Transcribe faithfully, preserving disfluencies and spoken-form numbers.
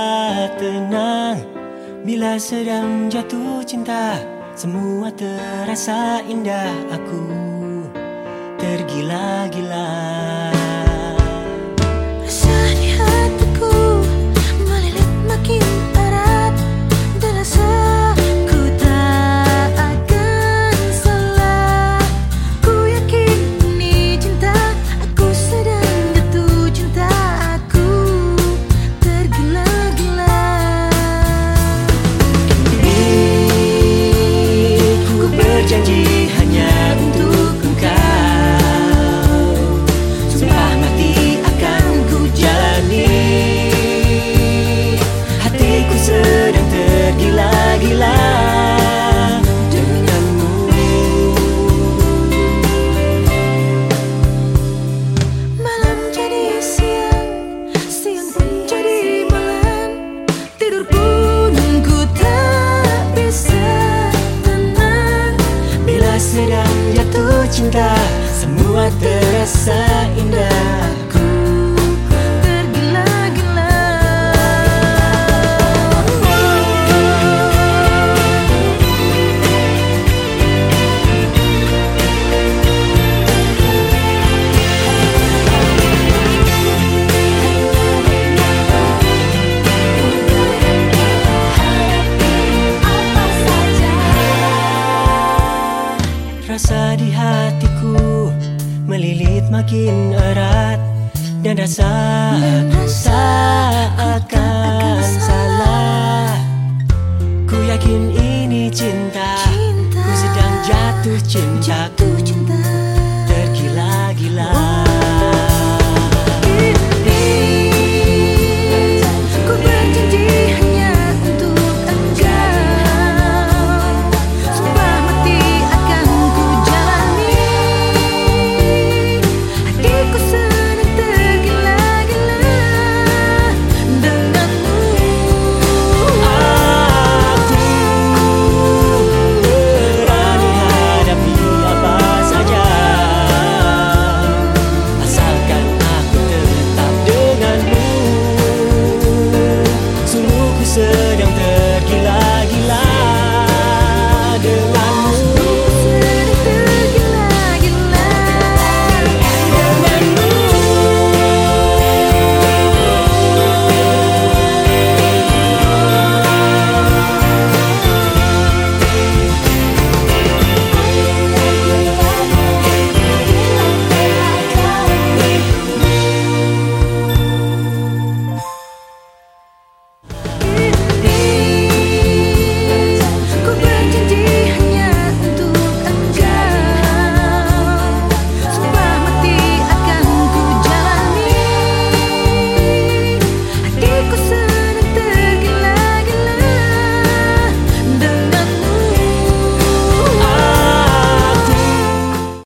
tenang bila sedang jatuh cinta. Semua terasa indah, aku tergila-gila. Rasa di hatiku melilit makin erat, dan rasa ku tak akan salah. Ku yakin ini cinta, aku sedang jatuh cinta, aku tergila-gila. Ku berjanji hanya untuk engkau, sumpah mati akan ku jalani. Hatiku sedang tergila-gila denganmu. Malam jadi siang, siang pun jadi malam. Tidur pun ku tak bisa tenang. Bila sedang jatuh cinta, semua terasa indah, aku Tergila-gila. Rasa di hatiku melilit makin erat, dan rasa Dan rasa tak